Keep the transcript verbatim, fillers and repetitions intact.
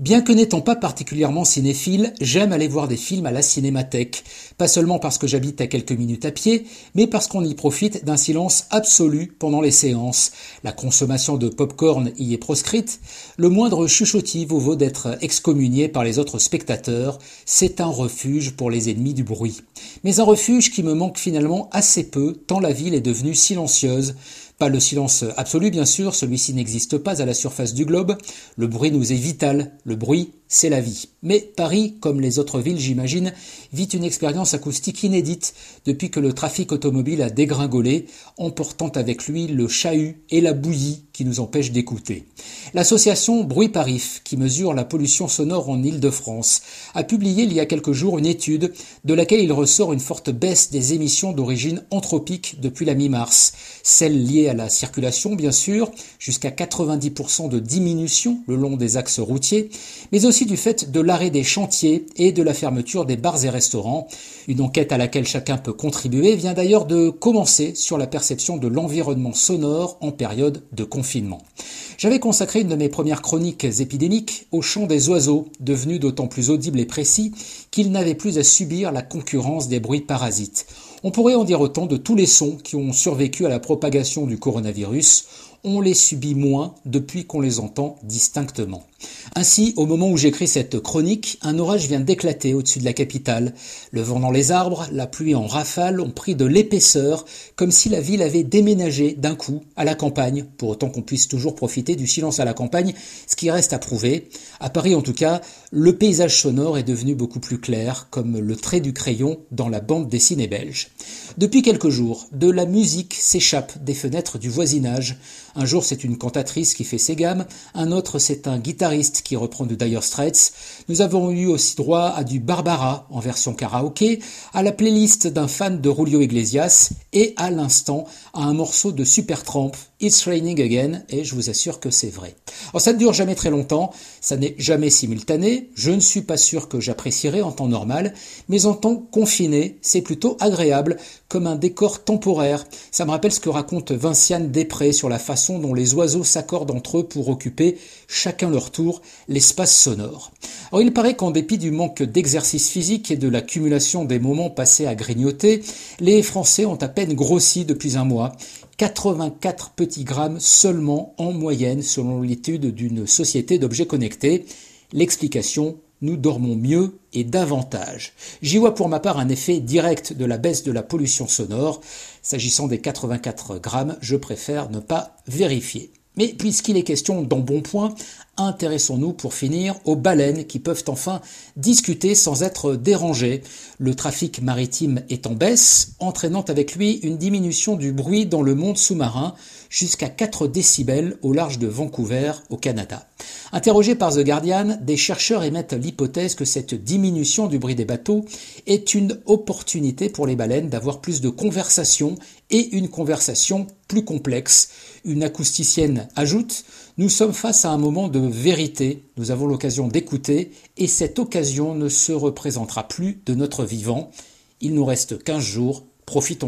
Bien que n'étant pas particulièrement cinéphile, j'aime aller voir des films à la cinémathèque. Pas seulement parce que j'habite à quelques minutes à pied, mais parce qu'on y profite d'un silence absolu pendant les séances. La consommation de pop-corn y est proscrite. Le moindre chuchotis vaut vaut d'être excommunié par les autres spectateurs. C'est un refuge pour les ennemis du bruit. Mais un refuge qui me manque finalement assez peu, tant la ville est devenue silencieuse. Pas le silence absolu, bien sûr, celui-ci n'existe pas à la surface du globe. Le bruit nous est vital, le bruit, c'est la vie. Mais Paris, comme les autres villes, j'imagine, vit une expérience acoustique inédite depuis que le trafic automobile a dégringolé, emportant avec lui le chahut et la bouillie qui nous empêchent d'écouter. L'association Bruit Parif, qui mesure la pollution sonore en Île-de-France, a publié il y a quelques jours une étude de laquelle il ressort une forte baisse des émissions d'origine anthropique depuis la mi-mars. Celles liées à la circulation, bien sûr, jusqu'à quatre-vingt-dix pour cent de diminution le long des axes routiers, mais aussi du fait de l'arrêt des chantiers et de la fermeture des bars et restaurants. Une enquête à laquelle chacun peut contribuer vient d'ailleurs de commencer sur la perception de l'environnement sonore en période de confinement. J'avais consacré une de mes premières chroniques épidémiques au chant des oiseaux, devenu d'autant plus audible et précis qu'ils n'avaient plus à subir la concurrence des bruits parasites. On pourrait en dire autant de tous les sons qui ont survécu à la propagation du coronavirus. On les subit moins depuis qu'on les entend distinctement. Ainsi, au moment où j'écris cette chronique, un orage vient d'éclater au-dessus de la capitale. Le vent dans les arbres, la pluie en rafale ont pris de l'épaisseur, comme si la ville avait déménagé d'un coup à la campagne, pour autant qu'on puisse toujours profiter du silence à la campagne, ce qui reste à prouver. À Paris en tout cas, le paysage sonore est devenu beaucoup plus clair, comme le trait du crayon dans la bande dessinée belge. Depuis quelques jours, de la musique s'échappe des fenêtres du voisinage. Un jour, c'est une cantatrice qui fait ses gammes, un autre, c'est un guitariste qui reprend de Dire Straits. Nous avons eu aussi droit à du Barbara en version karaoké, à la playlist d'un fan de Julio Iglesias et à l'instant à un morceau de Supertramp, It's Raining Again, et je vous assure que c'est vrai. Alors ça ne dure jamais très longtemps, ça n'est jamais simultané, je ne suis pas sûr que j'apprécierais en temps normal, mais en temps confiné, c'est plutôt agréable, comme un décor temporaire. Ça me rappelle ce que raconte Vinciane Després sur la façon dont les oiseaux s'accordent entre eux pour occuper, chacun leur tour, l'espace sonore. Alors il paraît qu'en dépit du manque d'exercice physique et de l'accumulation des moments passés à grignoter, les Français ont à peine grossi depuis un mois. quatre-vingt-quatre petits grammes seulement en moyenne selon l'étude d'une société d'objets connectés. L'explication, nous dormons mieux et davantage. J'y vois pour ma part un effet direct de la baisse de la pollution sonore. S'agissant des quatre-vingt-quatre grammes, je préfère ne pas vérifier. Mais puisqu'il est question d'embonpoint, intéressons-nous pour finir aux baleines qui peuvent enfin discuter sans être dérangées. Le trafic maritime est en baisse, entraînant avec lui une diminution du bruit dans le monde sous-marin jusqu'à quatre décibels au large de Vancouver, au Canada. Interrogés par The Guardian, des chercheurs émettent l'hypothèse que cette diminution du bruit des bateaux est une opportunité pour les baleines d'avoir plus de conversations et une conversation plus complexe. Une acousticienne ajoute « Nous sommes face à un moment de vérité, nous avons l'occasion d'écouter et cette occasion ne se représentera plus de notre vivant. Il nous reste quinze jours, profitons-en. »